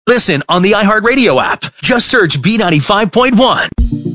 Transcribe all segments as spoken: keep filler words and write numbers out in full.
Listen on the iHeartRadio app. Just search B ninety-five point one.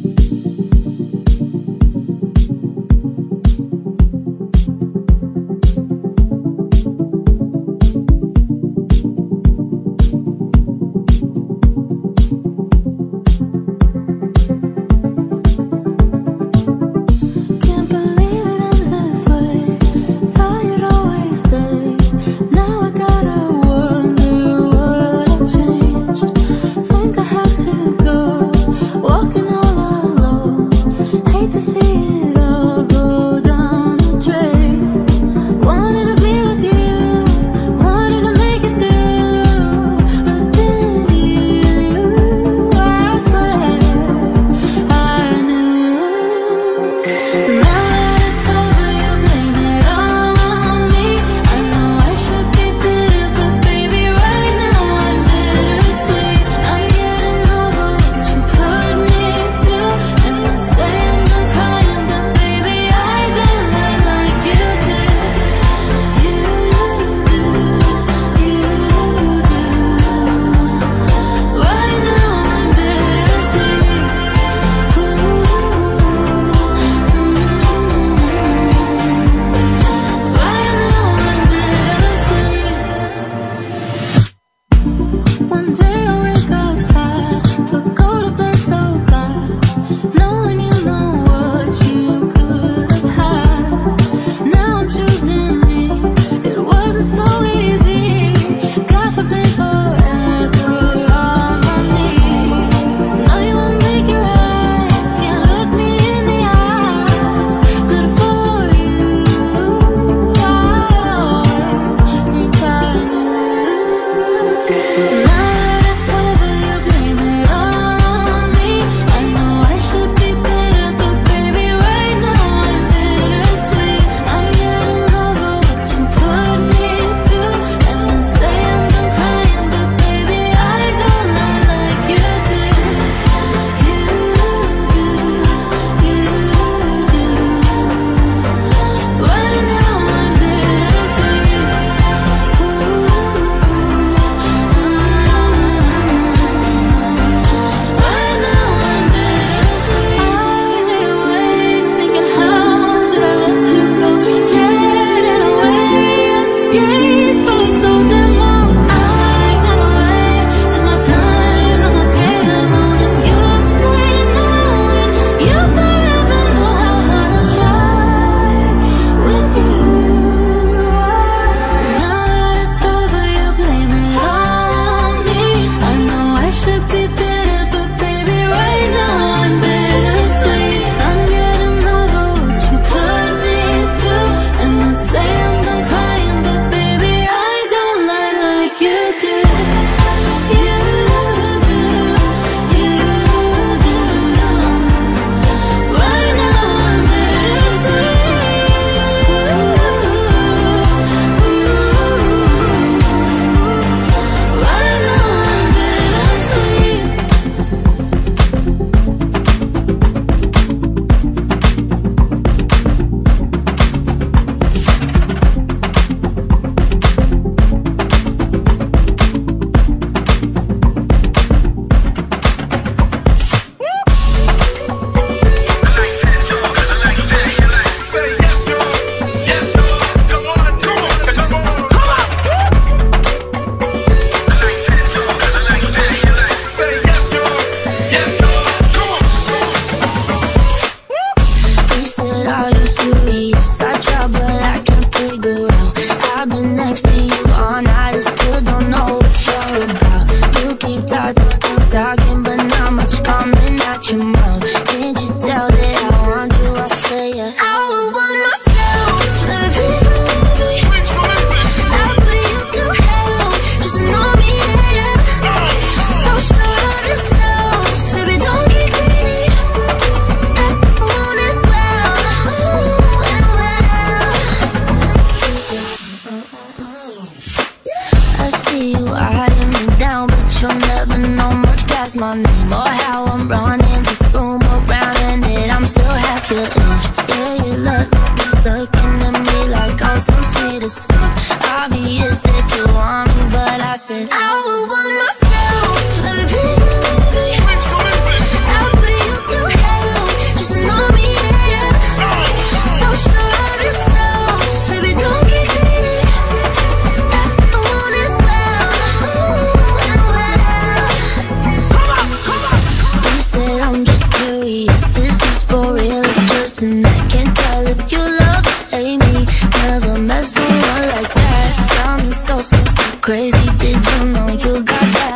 that's my name, or how I'm running this room around and it, I'm still half your age. Yeah, you look, looking at me like I'm some sweet escape. Obvious that you want me, but I said I would want myself.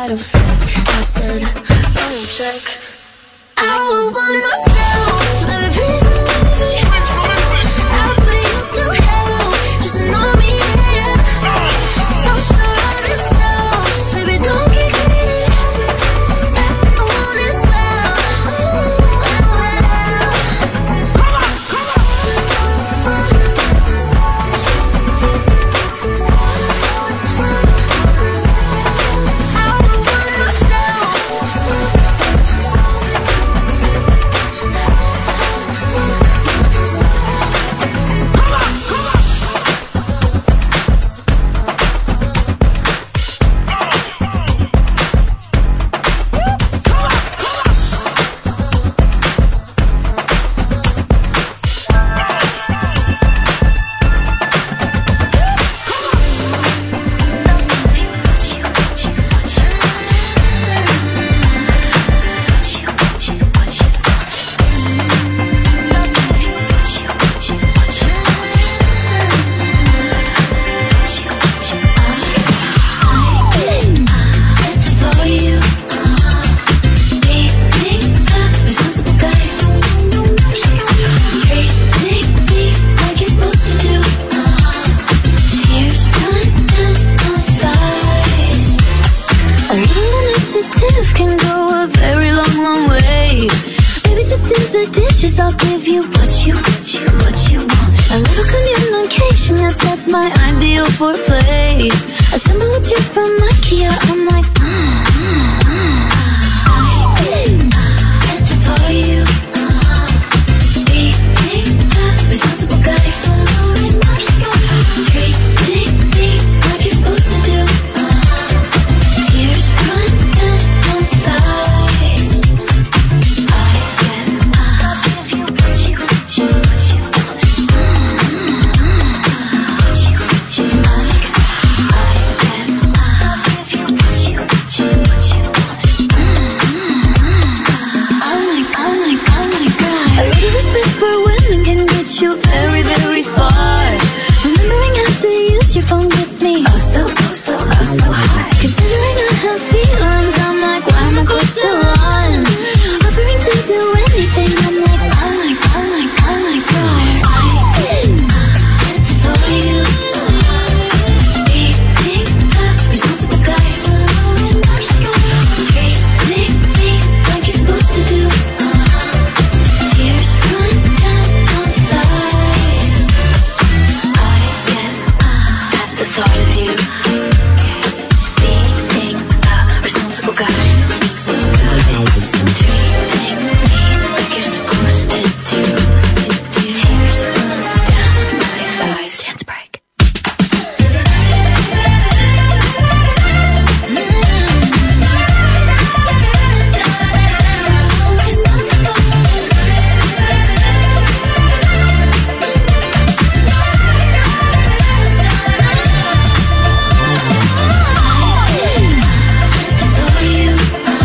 side effect. I said, let me check. I would want myself, baby, please believe me. I'll put you through hell, just to know me, yeah. So sure of yourself, baby, don't get greedy. I want it well, well. Come on, come on. I would want myself. Can go a very long, long way. Baby, just do the dishes. I'll give you what you, what you, what you want. A little communication, yes, that's my ideal foreplay. Assemble a chair from IKEA. I'm like, mm, mm, mm. At the thought of you, being a responsible guy, so responsible. Treating me like you're supposed to do. Tears run down my thighs. I get up if you what you, what you, what you want. What you, what you, what you. I get up if you what you, what you, what you want. Oh my, oh my, oh my God. A little respect for women can get you very, very far. Remembering how to use your phone gets me oh so, oh so, oh so high. Considering I have feelings, I'm like, why am I close to one? Offering to do anything, I'm like, oh my, oh my, oh my God. At the thought of you, being a responsible guy, so responsible. Treating me like you're supposed to do. Tears run down my thighs. I get up at the thought of you, being a responsible guy. Treating me like you're supposed to do. Tears run down my thighs. Dance break. Thought of you.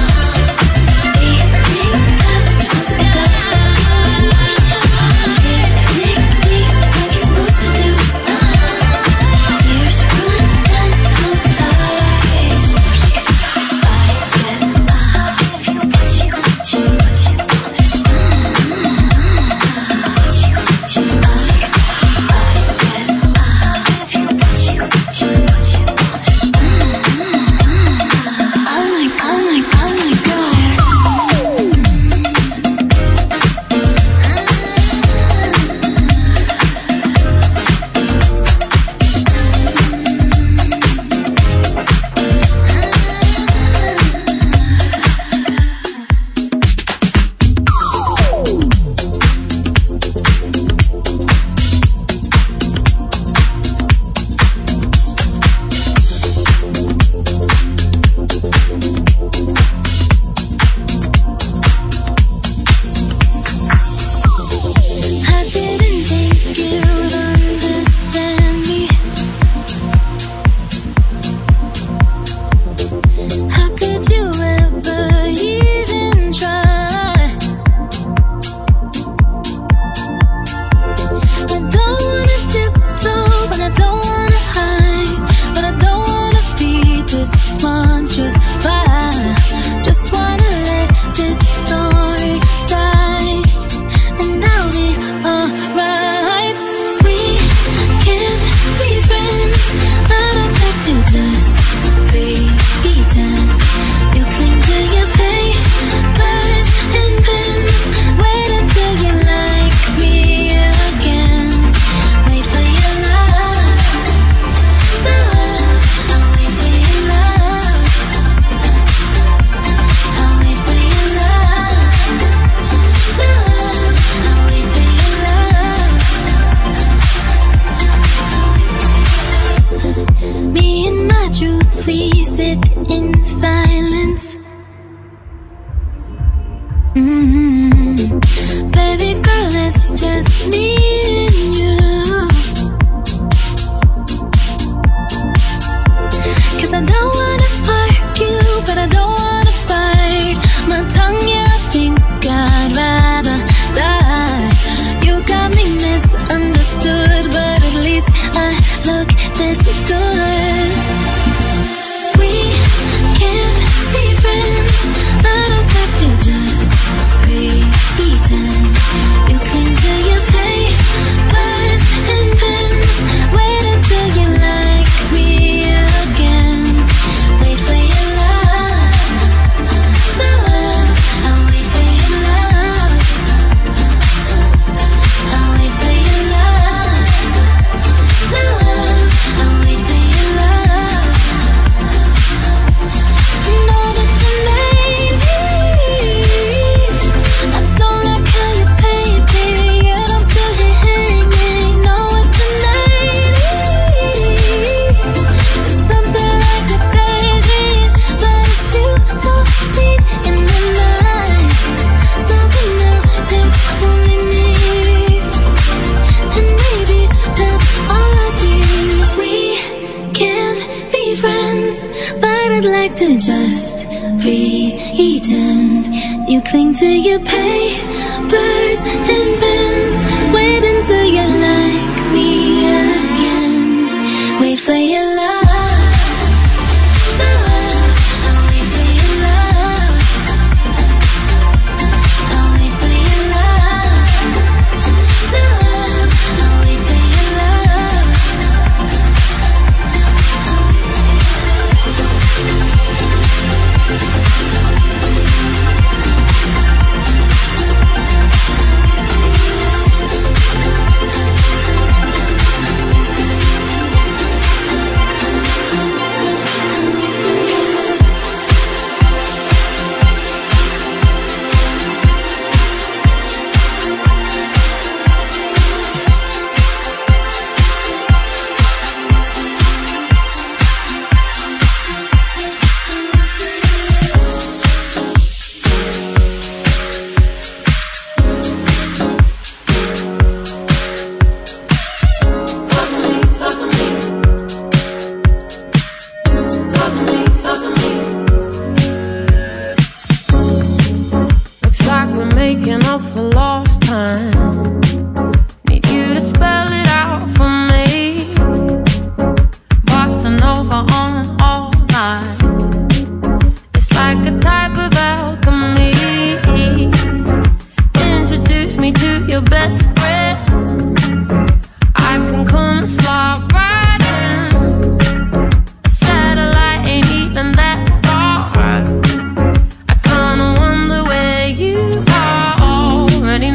Already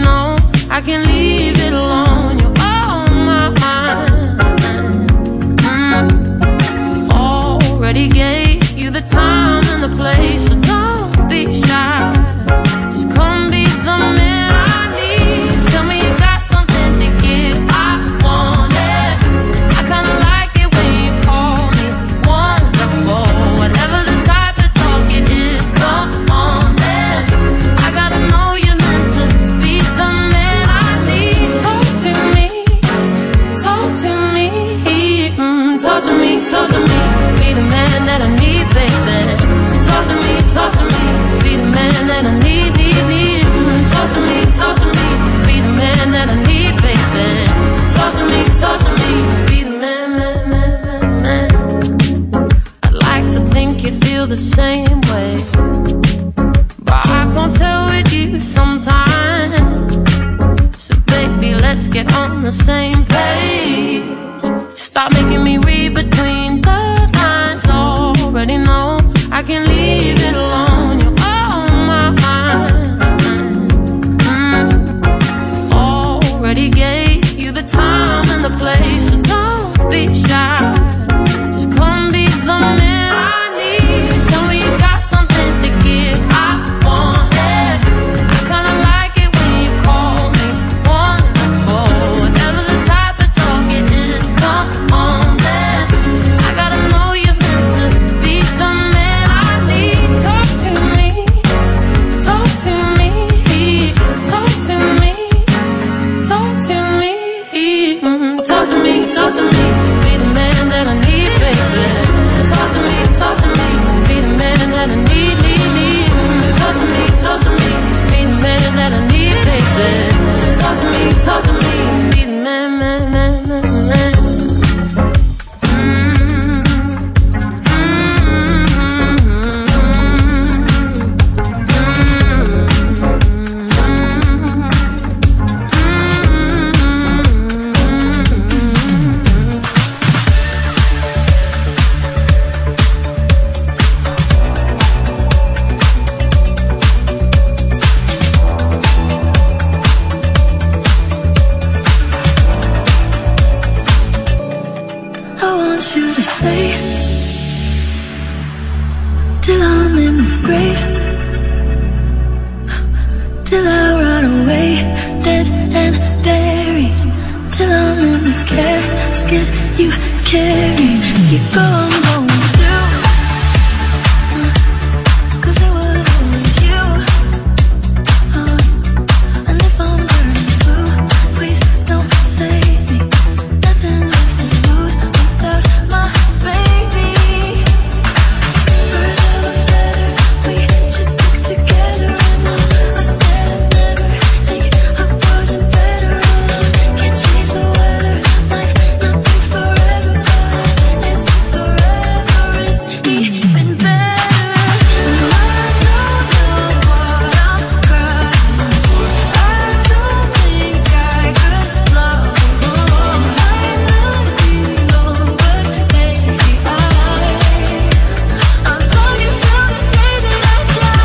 skin you carry. If you go, I'm going through. uh, Cause it was always you. uh, And if I'm turning blue, please don't save me. Nothing left to lose without my baby. Birds of a feather, we should stick together. And I said I'd never think I wasn't better. Can't change the weather, might not be forever, but it's forever is even better. And I don't know what I'm crying for. I don't think I could love more. Might not be long, but maybe I I'll love you till the day that I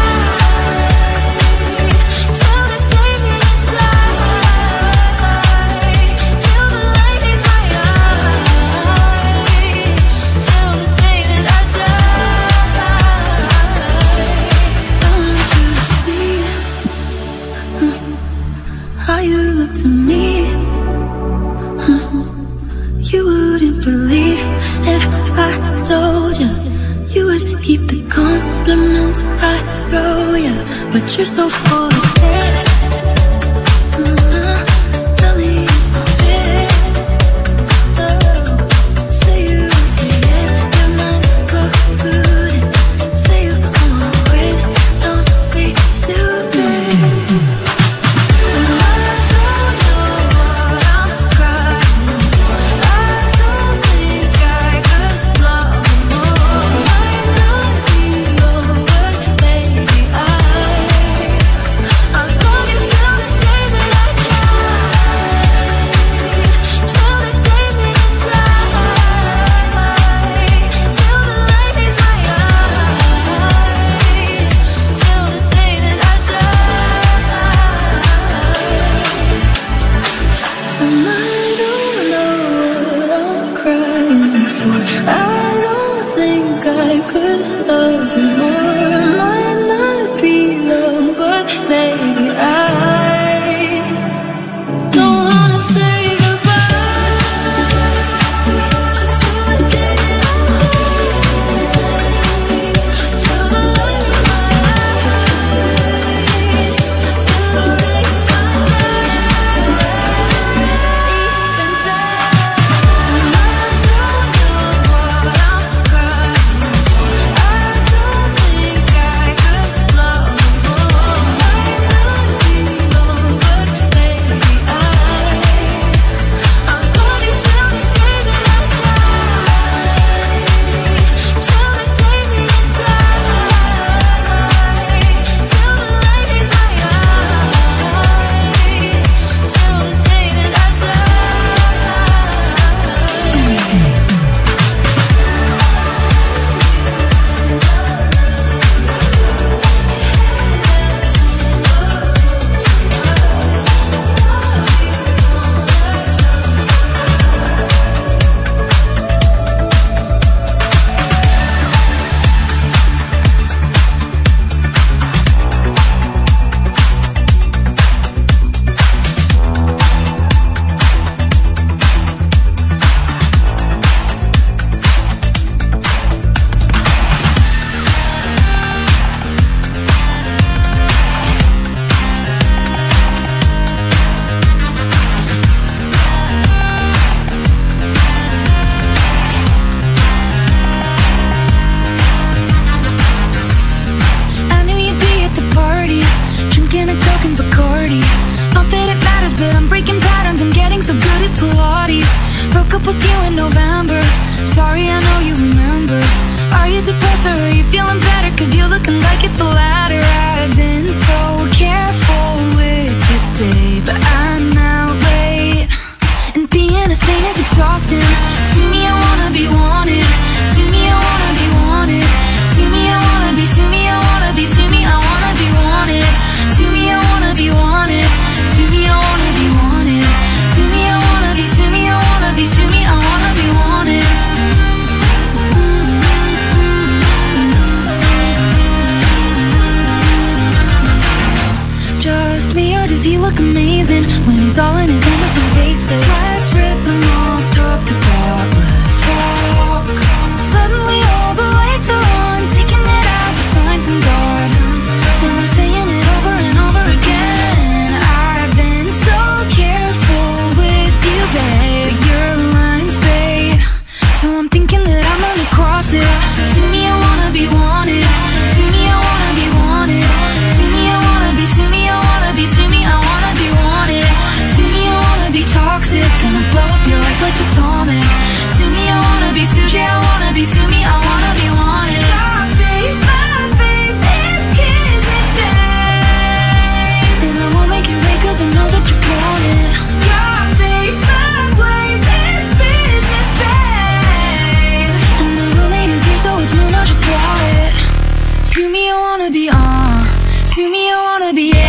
die. Till the day that I die. Till the light is my eyes. Till the day that I die. I want you to see how you look to me. You wouldn't believe if I told you. You would keep the compliments I throw you, but you're so full of it. Uh, Tell me it's a bit. Oh, say you won't say it, your mind's colluded. Say you wanna quit, don't be stupid. And I don't know what I'm crying for. I don't think I could love more. Might not be long, but maybe I I'll love you till the day that I die. Till the day that I die. Till the light is my eyes. Till the day that I die. And I don't know what I'm crying for. I don't think I could love you more. Might not be long, but baby I don't wanna say goodbye. Just till the day that I die. Till the light is my eyes. Till the day I look amazing when he's all in his innocent basics. Let's rip him off. up to walk. Let's walk. Suddenly all the lights are on, taking it as a sign from God. And I'm saying it over and over again. I've been so careful with you, babe. Your line's bait, so I'm thinking that I'm gonna cross it. Sue me, I wanna be wanted. Sue me, I wanna be wanted. Sue me, I wanna be, sue me, I wanna be, sue me, I wanna be wanted. Sue me, I wanna be toxic, gonna blow up your life like atomic. Sue me, I wanna be Suji, I wanna be, sue me, I wanna be wanted. My face, my face, it's kismet day, and I won't make you wait 'cause I know that you want it. Your face, my place, it's business day, and the roommate is here, so it's moon, I should throw it. Sue me, I wanna be on. Sue me, I wanna be